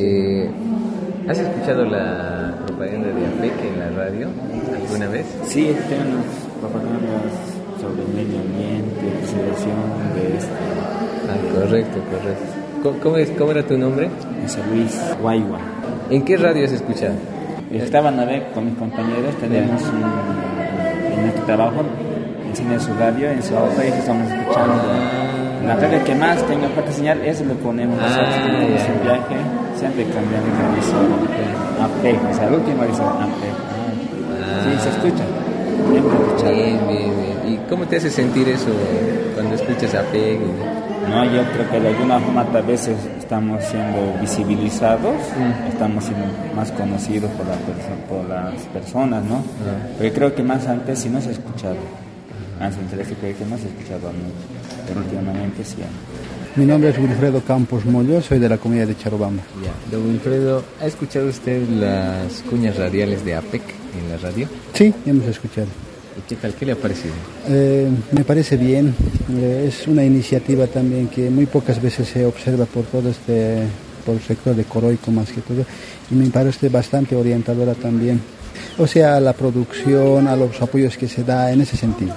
¿Has escuchado la propaganda de APEC en la radio alguna vez? Sí, tenemos propagandas sobre el medio ambiente, preservación de Correcto. ¿Cómo era tu nombre? José Luis Guayua. ¿En qué radio has escuchado? Estaban a ver con mis compañeros, tenemos en nuestro trabajo, enciende su radio, en su auto, y estamos escuchando. La radio que más tenga fuerte señal, eso lo ponemos nosotros en el viaje, siempre cambiando de emisora. APEC, o sea, el último dice APEC. Sí, se escucha. Bien. ¿Y cómo te hace sentir eso cuando escuchas APEC? No, yo creo que de alguna forma tal vez estamos siendo visibilizados, estamos siendo más conocidos por las personas, ¿no? Porque creo que más antes sí no se ha escuchado. Antes creo que no se ha escuchado mucho, pero últimamente sí. Mi nombre es Wilfredo Campos Mollo, soy de la comunidad de Charobamba. Don Wilfredo, ¿ha escuchado usted las cuñas radiales de APEC en la radio? Sí, hemos escuchado. ¿Y qué tal? ¿Qué le ha parecido? Me parece bien. Es una iniciativa también que muy pocas veces se observa por todo por el sector de Coroico más que todo, y me parece bastante orientadora también. O sea, a la producción, a los apoyos que se da en ese sentido.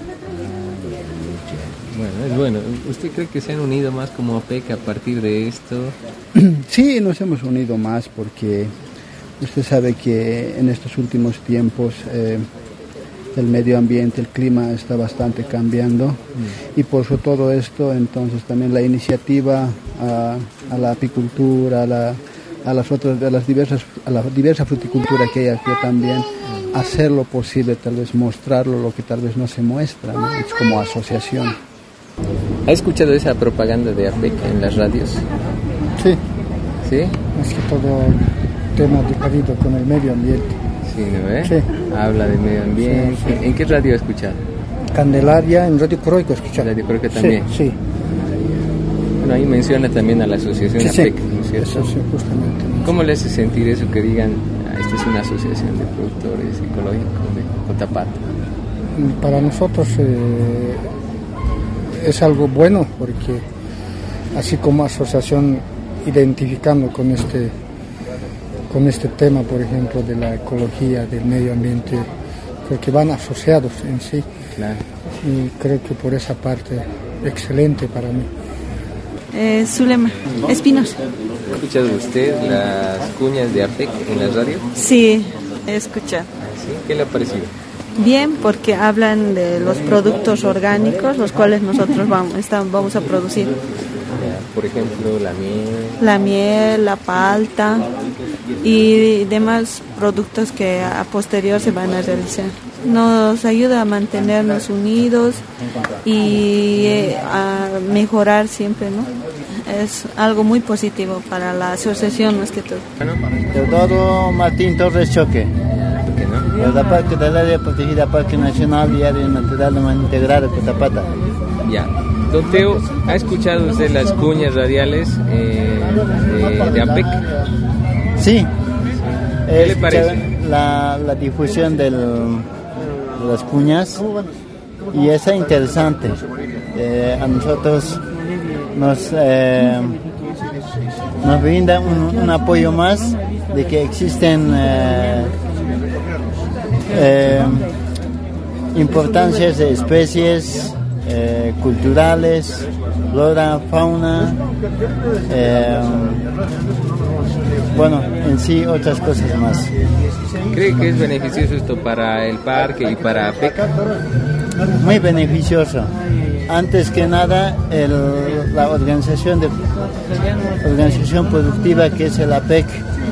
Bueno, es bueno. ¿Usted cree que se han unido más como APEC a partir de esto? Sí, nos hemos unido más porque usted sabe que en estos últimos tiempos el medio ambiente, el clima está bastante cambiando y por todo esto, entonces también la iniciativa a la apicultura, a la diversa fruticultura que hay aquí también, hacer lo posible, tal vez mostrarlo lo que tal vez no se muestra, ¿no? Es como asociación. ¿Ha escuchado esa propaganda de APEC en las radios? Sí. ¿Sí? Más que todo el tema referido con el medio ambiente. Sí, ¿no ve? Sí. Habla del medio ambiente. Sí. ¿En qué radio ha escuchado? Candelaria, en Radio Coroico he escuchado. Radio Coroico también. Sí. Bueno, ahí menciona también a la asociación APEC, ¿no es cierto? Sí, justamente. ¿Cómo le hace sentir eso que digan, esta es una asociación de productores ecológicos de Cotapato? Para nosotros es algo bueno, porque así como asociación identificando con este tema, por ejemplo, de la ecología, del medio ambiente, creo que van asociados en sí. Claro. Y creo que por esa parte, excelente para mí. Zulema Espinosa. ¿Ha escuchado usted las cuñas de APEC en la radio? Sí, he escuchado. ¿Sí? ¿Qué le ha parecido? Bien, porque hablan de los productos orgánicos, los cuales nosotros vamos a producir. Por ejemplo, la miel, la palta y demás productos que a posterior se van a realizar. Nos ayuda a mantenernos unidos y a mejorar siempre, ¿no? Es algo muy positivo para la asociación más que todo. Teodoro Martín Torres Choque, de la Parque del Área Protegida Parque Nacional y Área Natural Integrada Cotapata. Ya. Don Teo, ¿ha escuchado usted las cuñas radiales de APEC? Sí. ¿Qué le parece? La difusión de las cuñas, y es interesante. A nosotros nos brinda un apoyo más de que existen importancias de especies culturales, flora, fauna, bueno, en sí otras cosas más. ¿Cree que es beneficioso esto para el parque y para APEC? Muy beneficioso. Antes que nada, la organización productiva que es el APEC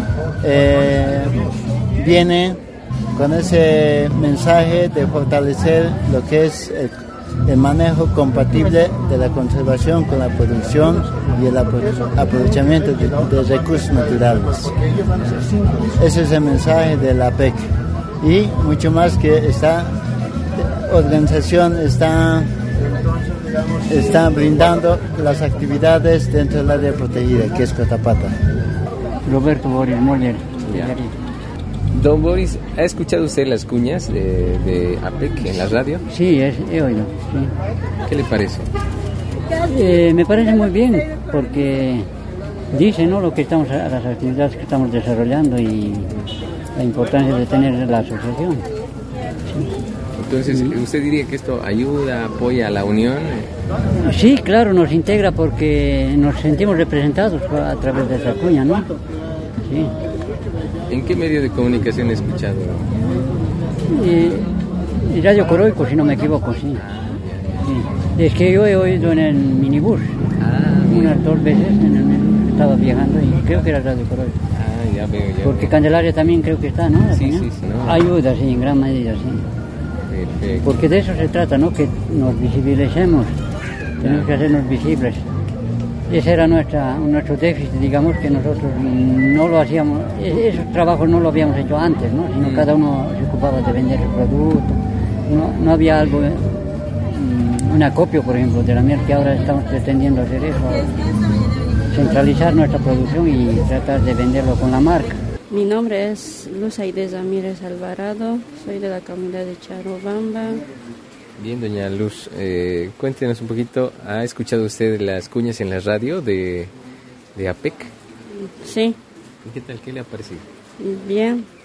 viene con ese mensaje de fortalecer lo que es el manejo compatible de la conservación con la producción y el aprovechamiento de recursos naturales. Ese es el mensaje de la APEC. Y mucho más que esta organización está brindando las actividades dentro del área protegida, que es Cotapata. Roberto Boris Moller. Don Boris, ¿ha escuchado usted las cuñas de APEC en la radio? Sí, he oído. Sí. ¿Qué le parece? Me parece muy bien, porque dice, ¿no?, lo que estamos, las actividades que estamos desarrollando y la importancia de tener la asociación. Entonces, ¿usted diría que esto ayuda, apoya a la unión? Sí, claro, nos integra porque nos sentimos representados a través de esa cuña, ¿no? Sí. ¿En qué medio de comunicación he escuchado? Radio Coroico, si no me equivoco, sí. Sí. Es que yo he oído en el minibús, unas 2 veces en el minibús, estaba viajando y creo que era Radio Coroico. Ya veo, ya porque veo. Candelaria también creo que está, ¿no? Sí, no. Ayuda, sí, en gran medida, sí. Perfecto. Porque de eso se trata, ¿no? Que nos visibilicemos, tenemos que hacernos visibles. Ese era nuestro déficit, digamos, que nosotros no lo hacíamos, esos trabajos no lo habíamos hecho antes, ¿no? Sino cada uno se ocupaba de vender su producto, no había algo, un acopio, por ejemplo, de la miel, que ahora estamos pretendiendo hacer eso, centralizar nuestra producción y tratar de venderlo con la marca. Mi nombre es Luz Aide Ramírez Alvarado, soy de la comunidad de Charobamba. Bien, doña Luz, cuéntenos un poquito, ¿ha escuchado usted las cuñas en la radio de APEC? Sí. ¿Y qué tal? ¿Qué le ha parecido? Bien.